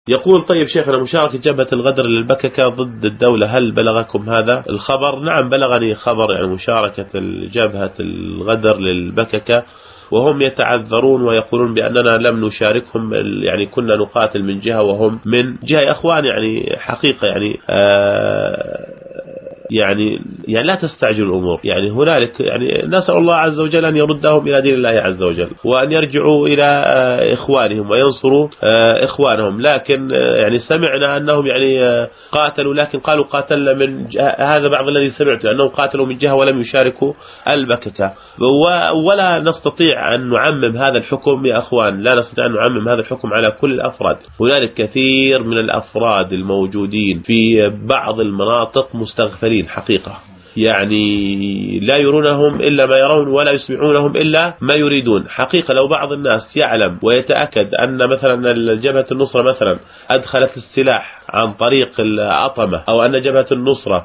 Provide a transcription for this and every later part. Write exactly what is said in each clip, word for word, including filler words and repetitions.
يقول طيب شيخنا، مشاركة جبهة الغدر للبككة ضد الدولة، هل بلغكم هذا الخبر؟ نعم بلغني خبر يعني مشاركة جبهة الغدر للبككة، وهم يتعذرون ويقولون بأننا لم نشاركهم، يعني كنا نقاتل من جهة وهم من جهة. يا أخوان يعني حقيقة يعني آه يعني يعني لا تستعجل الأمور، يعني هنالك يعني نسأل الله عز وجل أن يردهم إلى دين الله عز وجل، وأن يرجعوا إلى إخوانهم وينصروا إخوانهم. لكن يعني سمعنا أنهم يعني قاتلوا، لكن قالوا قاتلنا من هذا بعض الذي سمعته أنهم قاتلوا من جهة ولم يشاركوا البككة. ولا نستطيع أن نعمم هذا الحكم يا أخوان، لا نستطيع أن نعمم هذا الحكم على كل الأفراد. هنالك كثير من الأفراد الموجودين في بعض المناطق مستغفلين حقيقة، يعني لا يرونهم إلا ما يرون ولا يسمعونهم إلا ما يريدون حقيقة. لو بعض الناس يعلم ويتأكد أن مثلا جبهة النصرة مثلا أدخلت السلاح عن طريق الأطمة، أو أن جبهة النصرة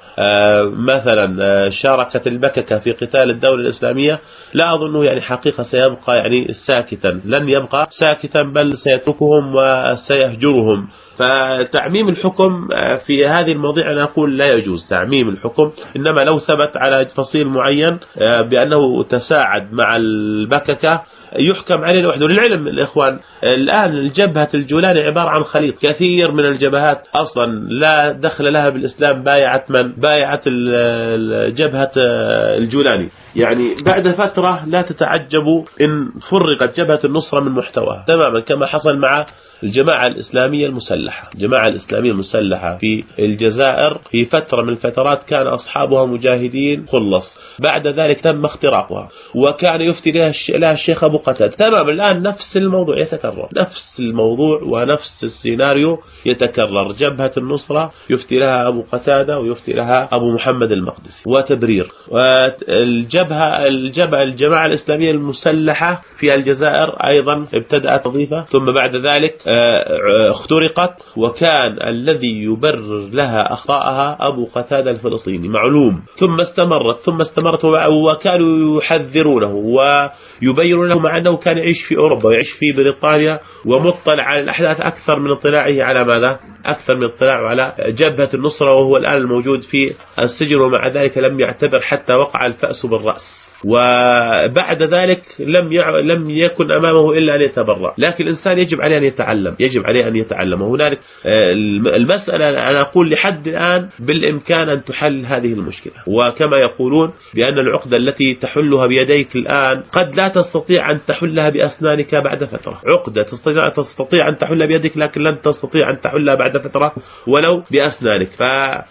مثلا شاركت البككة في قتال الدولة الإسلامية، لا أظنه يعني حقيقة سيبقى يعني ساكتا، لن يبقى ساكتا بل سيتركهم وسيهجرهم. فتعميم الحكم في هذه المواضيع أنا أقول لا يجوز تعميم الحكم، إنما لو ثبت على فصيل معين بأنه تساعد مع البككة يحكم عليه لوحده. للعلم الإخوان الآن الجبهة الجولاني عبارة عن خليط، كثير من الجبهات أصلا لا دخل لها بالإسلام بايعت من بايعت الجبهة الجولاني. يعني بعد فترة لا تتعجبوا إن فرقت جبهة النصرة من محتواها تماما، كما حصل مع الجماعة الإسلامية المسلحة. الجماعة الإسلامية المسلحة في الجزائر في فترة من الفترات كان أصحابها مجاهدين خلص، بعد ذلك تم اختراقها وكان يفتي لها الشيخ أبو قتادة تماما. الآن نفس الموضوع يتكرر، نفس الموضوع ونفس السيناريو يتكرر. جبهة النصرة يفتي لها أبو قتادة ويفتي لها أبو محمد المقدسي وتبرير. والجبهة الجبهة الجماعة الإسلامية المسلحة في الجزائر أيضا ابتدأت وظيفة، ثم بعد ذلك اخترقت، وكان الذي يبرر لها أخطاءها أبو قتادة الفلسطيني معلوم. ثم استمرت ثم استمرت وكانوا يحذرونه ويبينون له، مع أنه كان يعيش في أوروبا ويعيش في بريطانيا ومطلع على الأحداث أكثر من اطلاعه على ماذا؟ أكثر من اطلاعه على جبهة النصرة، وهو الآن الموجود في السجن، ومع ذلك لم يعتبر حتى وقع الفأس بالرأس. وبعد ذلك لم يع... لم يكن أمامه إلا أن يتبرع. لكن الإنسان يجب عليه أن يتعلم، يجب عليه أن يتعلم. وهنالك المسألة أنا أقول لحد الآن بالإمكان أن تحل هذه المشكلة، وكما يقولون بأن العقدة التي تحلها بيديك الآن قد لا تستطيع أن تحلها بأسنانك بعد فترة. عقدة تستطيع تستطيع أن تحلها بيدك لكن لن تستطيع أن تحلها بعد فترة ولو بأسنانك. ف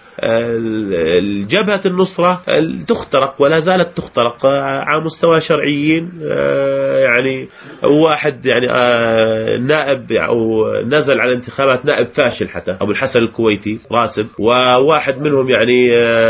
الجبهة النصرة تخترق ولا زالت تخترق على مستوى شرعيين. يعني واحد يعني نائب أو نزل على انتخابات نائب فاشل حتى أبو الحسن الكويتي راسب، وواحد منهم يعني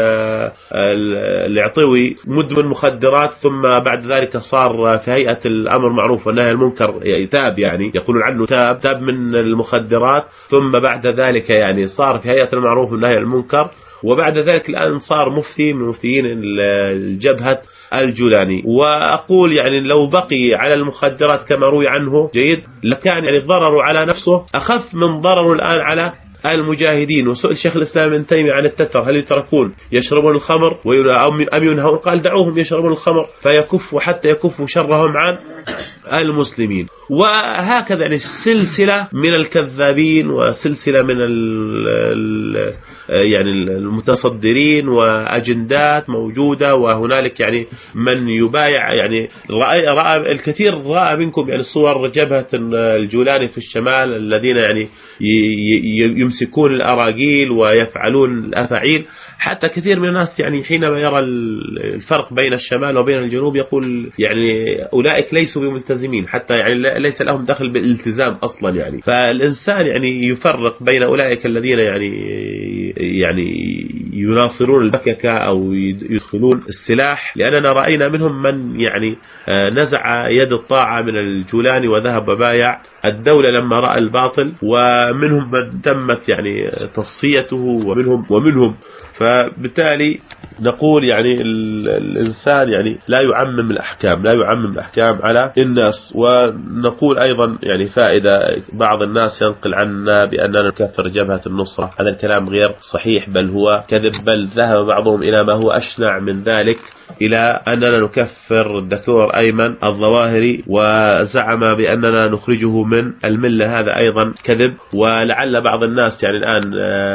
العطوي مدمن مخدرات، ثم بعد ذلك صار في هيئة الأمر معروف والنهي المنكر، تاب يعني يقولون عنه تاب تاب من المخدرات، ثم بعد ذلك يعني صار في هيئة المعروف والنهي المنكر، وبعد ذلك الآن صار مفتي من مفتيين الجبهة الجولاني. وأقول يعني لو بقي على المخدرات كما روي عنه جيد لكان يعني ضرره على نفسه أخف من ضرره الآن على المجاهدين. وسئل شيخ الإسلام ابن تيمية عن التتر، هل يتركون يشربون الخمر أم ينهون؟ قال دعوهم يشربون الخمر فيكفوا حتى يكفوا شرهم عن المسلمين. وهكذا يعني سلسلة من الكذابين وسلسلة من ال يعني المتصدرين وأجندات موجودة. وهنالك يعني من يبايع، يعني رأى, رأى الكثير رأى منكم يعني الصور جبهة الجولاني في الشمال الذين يعني يمسكون الأراجيل ويفعلون الأفاعيل. حتى كثير من الناس يعني حينما يرى الفرق بين الشمال وبين الجنوب يقول يعني أولئك ليسوا بملتزمين، حتى يعني ليس لهم دخل بالالتزام أصلا. يعني فالإنسان يعني يفرق بين أولئك الذين يعني يعني يناصرون البككة أو يدخلون السلاح، لأننا رأينا منهم من يعني نزع يد الطاعة من الجولاني وذهب وبايع الدولة لما رأى الباطل، ومنهم من تمت يعني تصفيته ومنهم ومنهم فبالتالي نقول يعني الإنسان يعني لا يعمم الأحكام، لا يعمم الأحكام على الناس. ونقول أيضا يعني فائدة، بعض الناس ينقل عنا بأننا نكفر جبهة النصرة، هذا الكلام غير صحيح بل هو كذب، بل ذهب بعضهم إلى ما هو أشنع من ذلك، إلى أننا نكفر الدكتور أيمن الظواهري وزعم بأننا نخرجه من الملة، هذا أيضا كذب. ولعل بعض الناس يعني الآن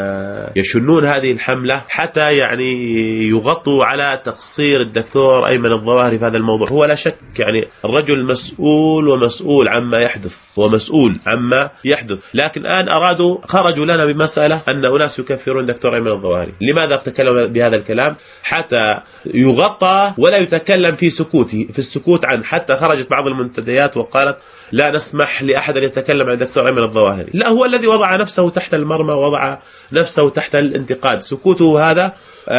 يشنون هذه الحملة حتى يعني يغطوا على تقصير الدكتور أيمن الظواهري في هذا الموضوع. هو لا شك يعني الرجل مسؤول ومسؤول عما يحدث، ومسؤول عما يحدث، لكن الآن أرادوا خرجوا لنا بمسألة أن أناس يكفرون الدكتور أيمن الظواهري. لماذا تكلم بهذا الكلام؟ حتى يغطى ولا يتكلم في سكوته في السكوت عنه. حتى خرجت بعض المنتديات وقالت لا نسمح لأحد أن يتكلم عن الدكتور أيمن الظواهري. لا، هو الذي وضع نفسه تحت المرمى ووضع نفسه تحت الانتقاد. سكوته هذا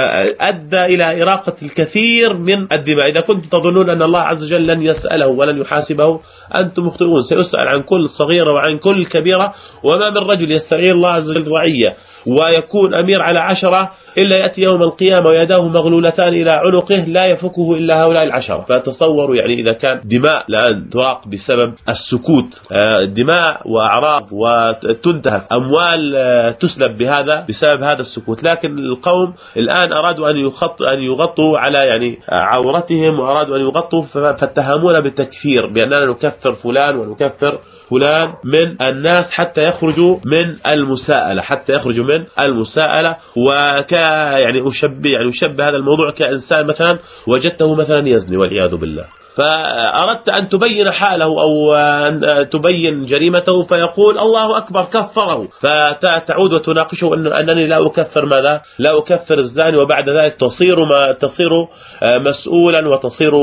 أدى إلى إراقة الكثير من الدماء. إذا كنتم تظنون أن الله عز وجل لن يسأله ولن يحاسبه أنتم مخطئون، سيسأل عن كل صغيرة وعن كل كبيرة. وما من رجل يستعير الله عز وجل رعية ويكون أمير على عشرة إلا يأتي يوم القيامة ويداه مغلولتان إلى عنقه لا يفكه إلا هؤلاء العشرة. فتصوروا يعني إذا كان دماء الآن تراق بسبب السكوت، دماء وأعراض وتنتهك أموال تسلب بهذا بسبب هذا السكوت. لكن القوم الآن أرادوا أن يخط أن يغطوا على يعني عورتهم، وأرادوا أن يغطوا فاتهمونا بالتكفير بأننا نكفر فلان ونكفر فلان من الناس حتى يخرجوا من المساءلة حتى يخرجوا من المساءلة. وك يعني أشبه يعني أشبه هذا الموضوع كإنسان مثلا وجدته مثلا يزني والعياذ بالله، فأردت أن تبين حاله أو أن تبين جريمته فيقول الله أكبر كفره، فتعود وتناقشه أن أنني لا أكفر ماذا؟ لا أكفر الزاني، وبعد ذلك تصير ما تصير مسؤولا وتصير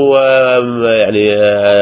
يعني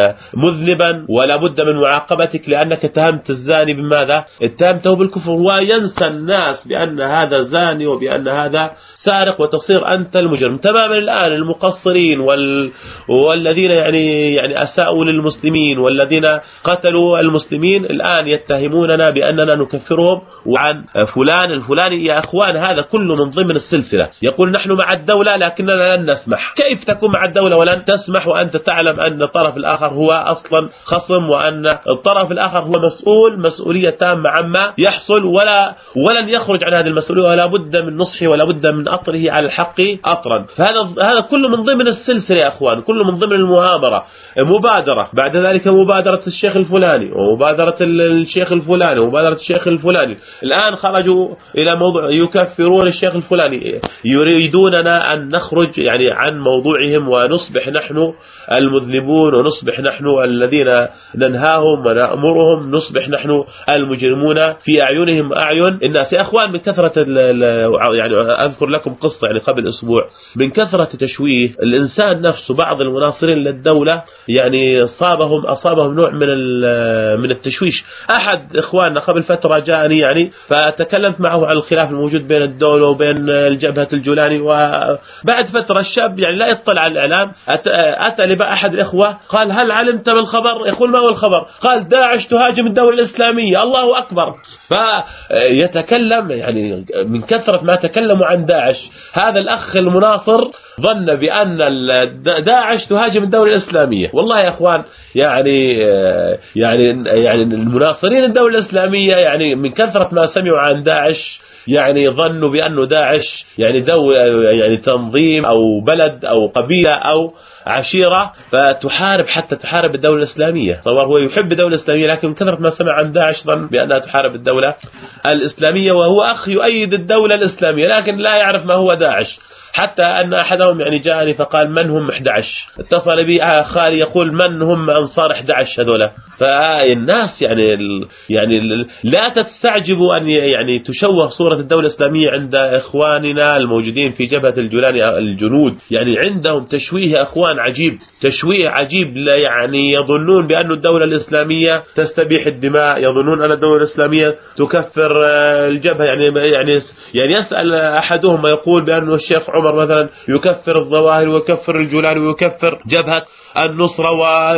مذنبا ولا بد من معاقبتك لأنك اتهمت الزاني بماذا؟ اتهمته بالكفر. وينسى الناس بأن هذا زاني وبأن هذا سارق وتصير أنت المجرم تماما. الآن المقصرين وال... والذين يعني يعني أساءوا للمسلمين والذين قتلوا المسلمين الآن يتهموننا بأننا نكفرهم وعن فلان الفلاني. يا أخوان هذا كله من ضمن السلسلة. يقول نحن مع الدولة لكننا لن نسمح. كيف تكون مع الدولة ولن تسمح وأنت تعلم أن الطرف الآخر هو أصلا خصم وأن الطرف الآخر هو مسؤول مسؤولية تامة عما يحصل ولا ولن يخرج عن هذه المسؤولية ولا بد من نصحه ولا بد من أطره على الحق أطرا. فهذا هذا كله من ضمن السلسلة يا أخوان، كله من ضمن المؤامرة. مبادرة بعد ذلك مبادرة الشيخ الفلاني ومبادرة الشيخ الفلاني ومبادرة الشيخ الفلاني. الآن خرجوا إلى موضوع يكفرون الشيخ الفلاني، يريدوننا أن نخرج يعني عن موضوعهم ونصبح نحن المذنبون ونصبح نحن الذين ننهاهم ونأمرهم، نصبح نحن المجرمون في أعينهم أعين الناس. يا أخوان من كثرة يعني أذكر لكم قصة يعني قبل أسبوع، من كثرة تشويه الإنسان نفسه بعض المناصرين للدولة يعني أصابهم أصابهم نوع من من التشويش. أحد إخواننا قبل فترة جاءني يعني فتكلمت معه عن الخلاف الموجود بين الدولة وبين الجبهة الجولاني، وبعد فترة الشاب يعني لا يطلع على الإعلام أتى لبقى أحد الإخوة قال هل علمت ما الخبر؟ يقول ما هو الخبر؟ قال داعش تهاجم الدولة الإسلامية. الله أكبر. فيتكلم يعني من كثرة ما تكلموا عن داعش. هذا الأخ المناصر ظن بأن داعش تهاجم الدولة الإسلامية. والله يا أخوان يعني يعني يعني المناصرين الدولة الإسلامية يعني من كثرة ما سمعوا عن داعش يعني ظنوا بأنه داعش يعني دولة يعني تنظيم أو بلد أو قبيلة أو عشيرة فتحارب حتى تحارب الدولة الإسلامية. صور هو يحب الدولة الإسلامية لكن من كثرة ما سمع عن داعش ظن بأنها تحارب الدولة الإسلامية، وهو أخ يؤيد الدولة الإسلامية لكن لا يعرف ما هو داعش. حتى أن أحدهم يعني جاءني فقال من هم أحد عشر، اتصل بي خالي يقول من هم أنصار أحد عشر هذولا. فالناس يعني يعني لا تستعجبوا أن يعني تشوه صورة الدولة الإسلامية عند إخواننا الموجودين في جبهة الجولاني الجنود، يعني عندهم تشويه أخوان عجيب، تشويه عجيب. لا يعني يظنون بأن الدولة الإسلامية تستبيح الدماء، يظنون أن الدولة الإسلامية تكفر الجبهة. يعني يعني يعني يسأل أحدهم يقول بأن الشيخ عمر مثلا يكفر الظواهر ويكفر الجولاني ويكفر جبهة النصرة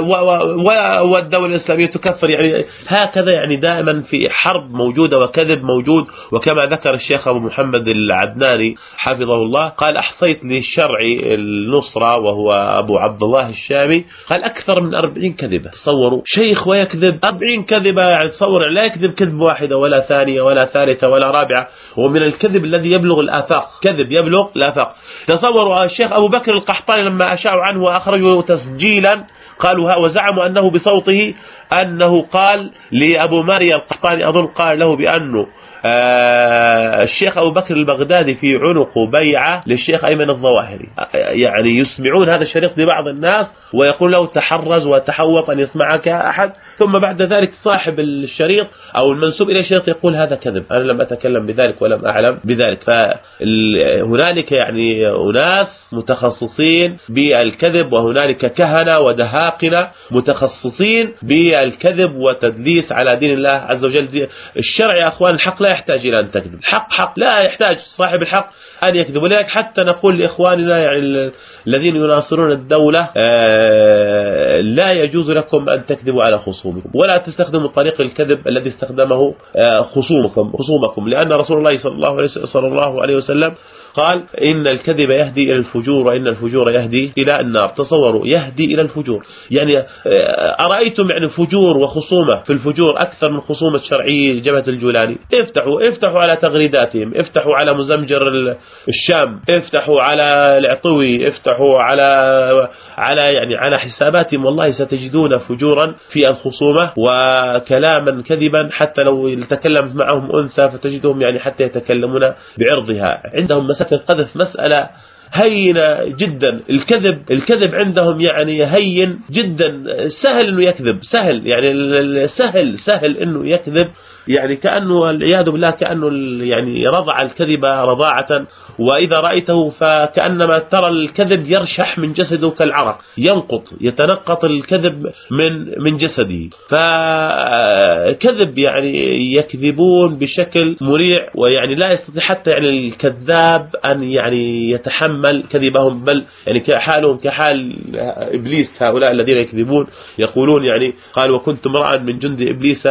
والدولة الإسلامية تكفر. يعني هكذا يعني دائما في حرب موجودة وكذب موجود. وكما ذكر الشيخ أبو محمد العدناني حفظه الله قال أحصيت للشرعي النصرة وهو أبو عبد الله الشامي قال أكثر من أربعين كذبة. تصوروا شيخ ويكذب أربعين كذبة، يعني تصور لا يكذب كذب واحدة ولا ثانية ولا ثالثة ولا رابعة، ومن الكذب الذي يبلغ الآفاق، كذب يبلغ الآفاق. تصوروا الشيخ أبو بكر القحطاني لما أشاعوا عنه وأخرجوا تسجيلا قالوا وزعموا أنه بصوته أنه قال لأبو ماريا القحطاني أظن قال له بأنه آه الشيخ أبو بكر البغدادي في عنقه بيعة للشيخ أيمن الظواهري. يعني يسمعون هذا الشريط لبعض الناس ويقول له تحرز وتحوط أن يسمعك أحد، ثم بعد ذلك صاحب الشريط أو المنسوب إلى الشريط يقول هذا كذب، أنا لم أتكلم بذلك ولم أعلم بذلك. فهنالك يعني أناس متخصصين بالكذب، وهنالك كهنة ودهاقنة متخصصين بالكذب وتدليس على دين الله عز وجل. الشرع يا أخوان الحق لا يحتاج إلى أن تكذب، الحق حق لا يحتاج صاحب الحق أن يكذب. ولذلك حتى نقول لإخواننا يعني الذين يناصرون الدولة لا يجوز لكم أن تكذبوا على خصومكم ولا تستخدموا طريق الكذب الذي استخدمه خصومكم خصومكم لأن رسول الله صلى الله عليه صلى الله عليه وسلم قال إن الكذب يهدي إلى الفجور وإن الفجور يهدي إلى النار. تصوروا يهدي إلى الفجور، يعني أرأيتم يعني فجور وخصومة في الفجور أكثر من خصومة شرعي جبهة الجولاني. افتحوا افتحوا على تغريداتهم، افتحوا على مزمجر الشام، افتحوا على العطوي، افتحوا على على يعني على حساباتهم، والله ستجدون فجورا في الخصومة وكلاما كذبا. حتى لو تكلمت معهم أنثى فتجدهم يعني حتى يتكلمون بعرضها. عندهم مسألة القذف مسألة هينة جدا. الكذب الكذب عندهم يعني هين جدا، سهل انه يكذب، سهل يعني سهل سهل انه يكذب، يعني كأنه والعياذ بالله كأنه يعني رضع الكذب رضاعة، وإذا رأيته فكأنما ترى الكذب يرشح من جسده كالعرق، ينقط يتنقط الكذب من من جسده. فكذب يعني يكذبون بشكل مريع، ويعني لا يستطيع حتى يعني الكذاب أن يعني يتحمل كذبهم، بل يعني كحالهم كحال إبليس. هؤلاء الذين يكذبون يقولون يعني قال وكنت امرأ من جند إبليس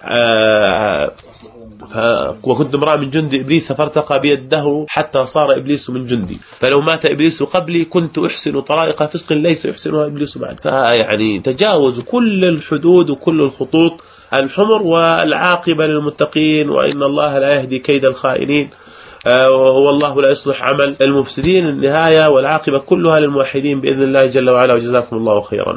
آه وكنت امرأ من جند إبليس فارتقى بيده حتى صار إبليس من جندي، فلو مات إبليس قبلي كنت أحسن طرائق فسق ليس يحسنها إبليس بعد. فيعني تجاوز كل الحدود وكل الخطوط الحمر، والعاقبة للمتقين، وإن الله لا يهدي كيد الخائنين والله لا يصلح عمل المفسدين. النهاية والعاقبة كلها للموحدين بإذن الله جل وعلا، وجزاكم الله خيرا.